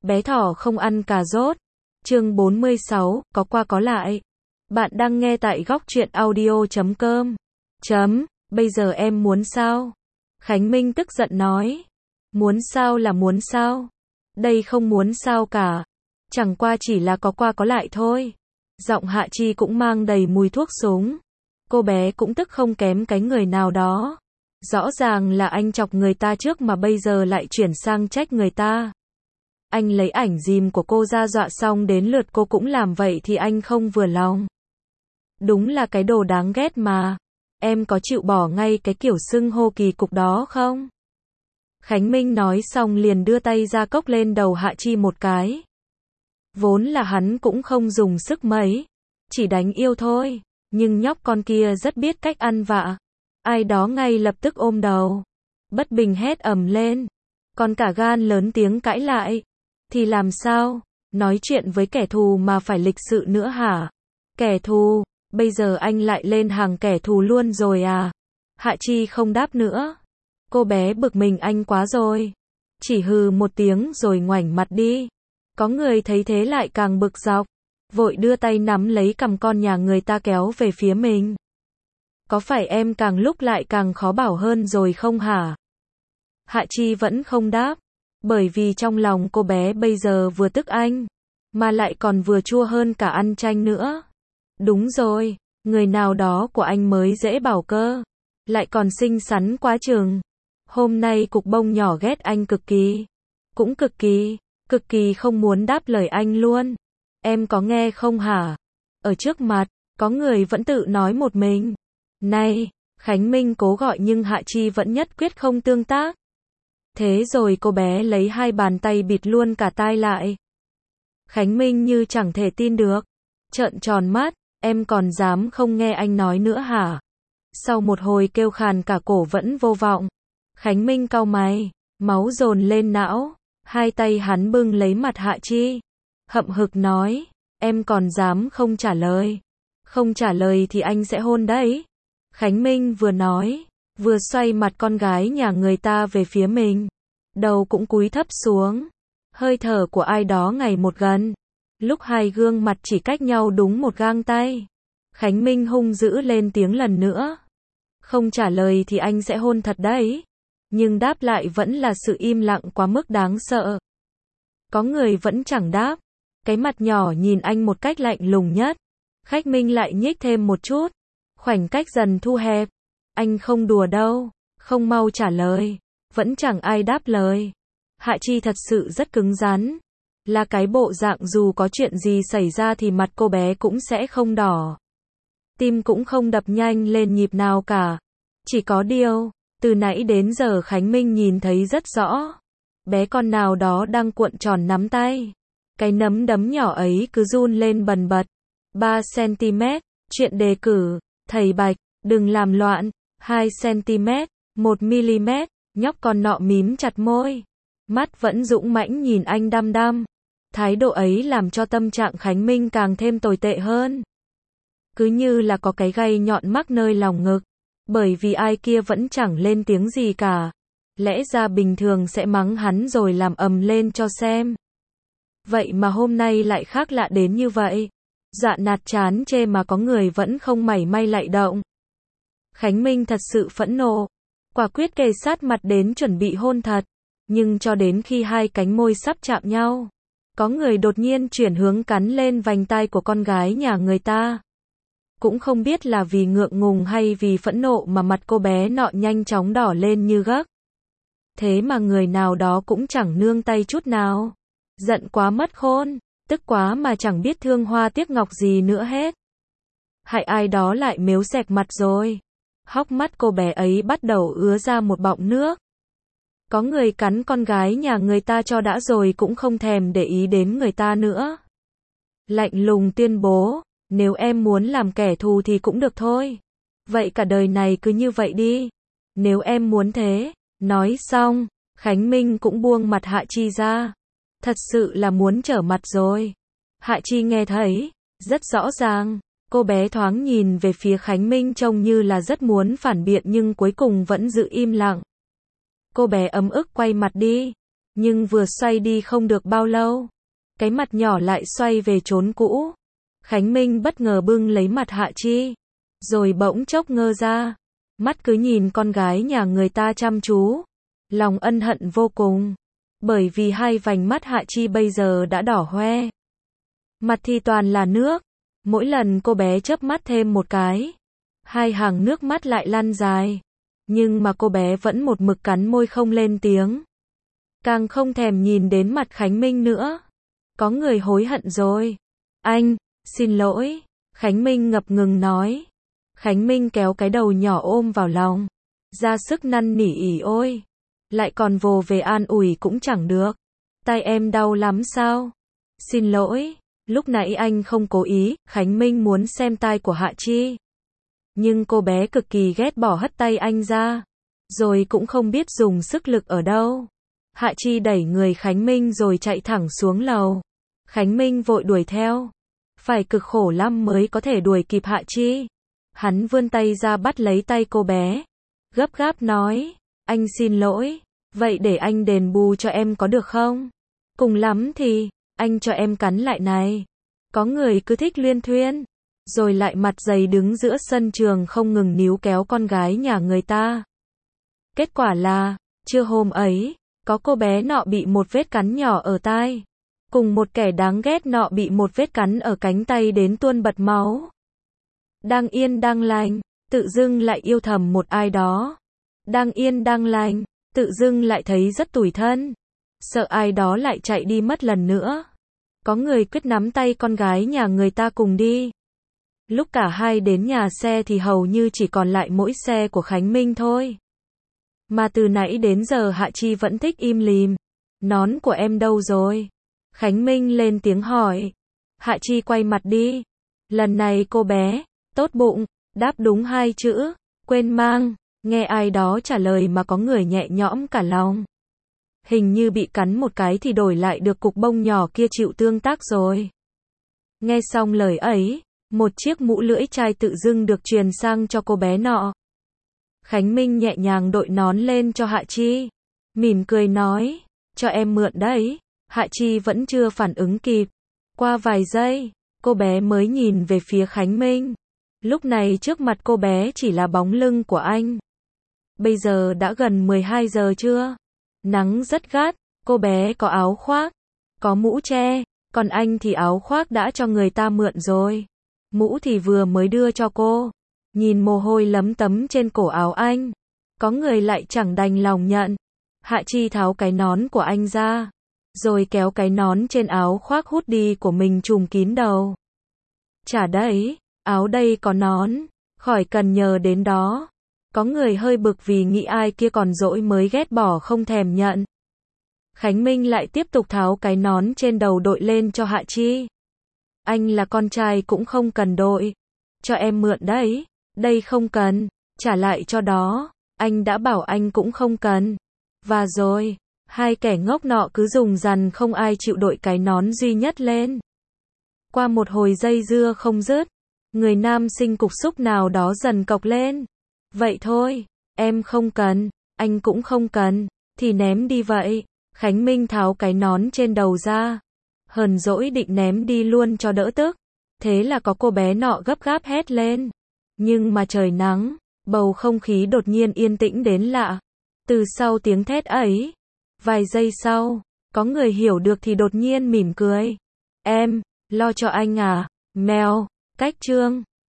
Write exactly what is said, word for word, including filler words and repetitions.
Bé thỏ không ăn cà rốt. Chương bốn mươi sáu, có qua có lại. Bạn đang nghe tại góc truyện audio chấm com. Chấm, bây giờ em muốn sao? Khánh Minh tức giận nói. Muốn sao là muốn sao? Đây không muốn sao cả. Chẳng qua chỉ là có qua có lại thôi. Giọng Hạ Chi cũng mang đầy mùi thuốc súng. Cô bé cũng tức không kém cái người nào đó. Rõ ràng là anh chọc người ta trước mà bây giờ lại chuyển sang trách người ta. Anh lấy ảnh dìm của cô ra dọa xong đến lượt cô cũng làm vậy thì anh không vừa lòng. Đúng là cái đồ đáng ghét mà. Em có chịu bỏ ngay cái kiểu xưng hô kỳ cục đó không? Khánh Minh nói xong liền đưa tay ra cốc lên đầu Hạ Chi một cái. Vốn là hắn cũng không dùng sức mấy. Chỉ đánh yêu thôi. Nhưng nhóc con kia rất biết cách ăn vạ. Ai đó ngay lập tức ôm đầu. Bất bình hét ầm lên. Còn cả gan lớn tiếng cãi lại. Thì làm sao? Nói chuyện với kẻ thù mà phải lịch sự nữa hả? Kẻ thù? Bây giờ anh lại lên hàng kẻ thù luôn rồi à? Hạ Chi không đáp nữa. Cô bé bực mình anh quá rồi. Chỉ hừ một tiếng rồi ngoảnh mặt đi. Có người thấy thế lại càng bực dọc. Vội đưa tay nắm lấy cằm con nhà người ta kéo về phía mình. Có phải em càng lúc lại càng khó bảo hơn rồi không hả? Hạ Chi vẫn không đáp. Bởi vì trong lòng cô bé bây giờ vừa tức anh. Mà lại còn vừa chua hơn cả ăn chanh nữa. Đúng rồi, người nào đó của anh mới dễ bảo cơ. Lại còn xinh xắn quá chừng. Hôm nay cục bông nhỏ ghét anh cực kỳ. Cũng cực kỳ, cực kỳ không muốn đáp lời anh luôn. Em có nghe không hả? Ở trước mặt, có người vẫn tự nói một mình. Này, Khánh Minh cố gọi nhưng Hạ Chi vẫn nhất quyết không tương tác. Thế rồi cô bé lấy hai bàn tay bịt luôn cả tai lại. Khánh Minh như chẳng thể tin được. Trợn tròn mắt, em còn dám không nghe anh nói nữa hả? Sau một hồi kêu khàn cả cổ vẫn vô vọng. Khánh Minh cau mày, máu dồn lên não. Hai tay hắn bưng lấy mặt Hạ Chi. Hậm hực nói, em còn dám không trả lời. Không trả lời thì anh sẽ hôn đấy. Khánh Minh vừa nói, vừa xoay mặt con gái nhà người ta về phía mình. Đầu cũng cúi thấp xuống. Hơi thở của ai đó ngày một gần. Lúc hai gương mặt chỉ cách nhau đúng một gang tay. Khánh Minh hung dữ lên tiếng lần nữa. Không trả lời thì anh sẽ hôn thật đấy. Nhưng đáp lại vẫn là sự im lặng quá mức đáng sợ. Có người vẫn chẳng đáp. Cái mặt nhỏ nhìn anh một cách lạnh lùng nhất. Khách Minh lại nhích thêm một chút. Khoảnh cách dần thu hẹp. Anh không đùa đâu. Không mau trả lời. Vẫn chẳng ai đáp lời. Hạ Chi thật sự rất cứng rắn. Là cái bộ dạng dù có chuyện gì xảy ra thì mặt cô bé cũng sẽ không đỏ. Tim cũng không đập nhanh lên nhịp nào cả. Chỉ có điều, từ nãy đến giờ Khánh Minh nhìn thấy rất rõ. Bé con nào đó đang cuộn tròn nắm tay. Cái nắm đấm nhỏ ấy cứ run lên bần bật. ba xăng-ti-mét, chuyện đề cử, thầy Bạch, đừng làm loạn. hai xăng-ti-mét, một mi-li-mét, nhóc con nọ mím chặt môi. Mắt vẫn dũng mãnh nhìn anh đăm đăm. Thái độ ấy làm cho tâm trạng Khánh Minh càng thêm tồi tệ hơn. Cứ như là có cái gai nhọn mắc nơi lòng ngực. Bởi vì ai kia vẫn chẳng lên tiếng gì cả. Lẽ ra bình thường sẽ mắng hắn rồi làm ầm lên cho xem. Vậy mà hôm nay lại khác lạ đến như vậy. Dọa nạt chán chê mà có người vẫn không mảy may lại động. Khánh Minh thật sự phẫn nộ. Quả quyết kề sát mặt đến chuẩn bị hôn thật. Nhưng cho đến khi hai cánh môi sắp chạm nhau. Có người đột nhiên chuyển hướng cắn lên vành tai của con gái nhà người ta. Cũng không biết là vì ngượng ngùng hay vì phẫn nộ mà mặt cô bé nọ nhanh chóng đỏ lên như gấc. Thế mà người nào đó cũng chẳng nương tay chút nào. Giận quá mất khôn, tức quá mà chẳng biết thương hoa tiếc ngọc gì nữa hết. Hại ai đó lại mếu xẹt mặt rồi. Hốc mắt cô bé ấy bắt đầu ứa ra một bọng nước. Có người cắn con gái nhà người ta cho đã rồi cũng không thèm để ý đến người ta nữa. Lạnh lùng tuyên bố, nếu em muốn làm kẻ thù thì cũng được thôi. Vậy cả đời này cứ như vậy đi. Nếu em muốn thế. Nói xong, Khánh Minh cũng buông mặt Hạ Chi ra. Thật sự là muốn trở mặt rồi. Hạ Chi nghe thấy, rất rõ ràng. Cô bé thoáng nhìn về phía Khánh Minh trông như là rất muốn phản biện nhưng cuối cùng vẫn giữ im lặng. Cô bé ấm ức quay mặt đi. Nhưng vừa xoay đi không được bao lâu, cái mặt nhỏ lại xoay về chốn cũ. Khánh Minh bất ngờ bưng lấy mặt Hạ Chi, rồi bỗng chốc ngơ ra, mắt cứ nhìn con gái nhà người ta chăm chú, lòng ân hận vô cùng, bởi vì hai vành mắt Hạ Chi bây giờ đã đỏ hoe. Mặt thì toàn là nước, mỗi lần cô bé chớp mắt thêm một cái, hai hàng nước mắt lại lăn dài, nhưng mà cô bé vẫn một mực cắn môi không lên tiếng, càng không thèm nhìn đến mặt Khánh Minh nữa. Có người hối hận rồi. Anh, xin lỗi, Khánh Minh ngập ngừng nói. Khánh Minh kéo cái đầu nhỏ ôm vào lòng, ra sức năn nỉ ỉ ôi, lại còn vồ về an ủi cũng chẳng được. Tai em đau lắm sao? Xin lỗi, lúc nãy anh không cố ý. Khánh Minh muốn xem tai của Hạ Chi, nhưng cô bé cực kỳ ghét bỏ hất tay anh ra, rồi cũng không biết dùng sức lực ở đâu. Hạ Chi đẩy người Khánh Minh rồi chạy thẳng xuống lầu. Khánh Minh vội đuổi theo, phải cực khổ lắm mới có thể đuổi kịp Hạ Chi. Hắn vươn tay ra bắt lấy tay cô bé, gấp gáp nói, anh xin lỗi, vậy để anh đền bù cho em có được không? Cùng lắm thì, anh cho em cắn lại này. Có người cứ thích luyên thuyên, rồi lại mặt dày đứng giữa sân trường không ngừng níu kéo con gái nhà người ta. Kết quả là, trưa hôm ấy, có cô bé nọ bị một vết cắn nhỏ ở tai, cùng một kẻ đáng ghét nọ bị một vết cắn ở cánh tay đến tuôn bật máu. Đang yên đang lành, tự dưng lại yêu thầm một ai đó. Đang yên đang lành, tự dưng lại thấy rất tủi thân, sợ ai đó lại chạy đi mất lần nữa. Có người quyết nắm tay con gái nhà người ta cùng đi. Lúc cả hai đến nhà xe thì hầu như chỉ còn lại mỗi xe của Khánh Minh thôi. Mà từ nãy đến giờ Hạ Chi vẫn thích im lìm. Nón của em đâu rồi? Khánh Minh lên tiếng hỏi. Hạ Chi quay mặt đi. Lần này cô bé, tốt bụng, đáp đúng hai chữ, quên mang. Nghe ai đó trả lời mà có người nhẹ nhõm cả lòng. Hình như bị cắn một cái thì đổi lại được cục bông nhỏ kia chịu tương tác rồi. Nghe xong lời ấy, một chiếc mũ lưỡi chai tự dưng được truyền sang cho cô bé nọ. Khánh Minh nhẹ nhàng đội nón lên cho Hạ Chi, mỉm cười nói, cho em mượn đấy. Hạ Chi vẫn chưa phản ứng kịp. Qua vài giây, cô bé mới nhìn về phía Khánh Minh. Lúc này trước mặt cô bé chỉ là bóng lưng của anh. Bây giờ đã gần mười hai giờ trưa. Nắng rất gắt, cô bé có áo khoác, có mũ che, còn anh thì áo khoác đã cho người ta mượn rồi. Mũ thì vừa mới đưa cho cô. Nhìn mồ hôi lấm tấm trên cổ áo anh, có người lại chẳng đành lòng nhận. Hạ Chi tháo cái nón của anh ra, rồi kéo cái nón trên áo khoác hút đi của mình trùm kín đầu. Chả đấy, áo đây có nón, khỏi cần nhờ đến đó. Có người hơi bực vì nghĩ ai kia còn dỗi mới ghét bỏ không thèm nhận. Khánh Minh lại tiếp tục tháo cái nón trên đầu đội lên cho Hạ Chi. Anh là con trai cũng không cần đội. Cho em mượn đấy. Đây không cần. Trả lại cho đó. Anh đã bảo anh cũng không cần. Và rồi, hai kẻ ngốc nọ cứ dùng dằn không ai chịu đội cái nón duy nhất lên. Qua một hồi dây dưa không dứt, người nam sinh cục xúc nào đó dần cộc lên. Vậy thôi, em không cần, anh cũng không cần, thì ném đi vậy. Khánh Minh tháo cái nón trên đầu ra, hờn dỗi định ném đi luôn cho đỡ tức. Thế là có cô bé nọ gấp gáp hét lên. Nhưng mà trời nắng, bầu không khí đột nhiên yên tĩnh đến lạ. Từ sau tiếng thét ấy, vài giây sau, có người hiểu được thì đột nhiên mỉm cười. Em, lo cho anh à, mèo, cách chương.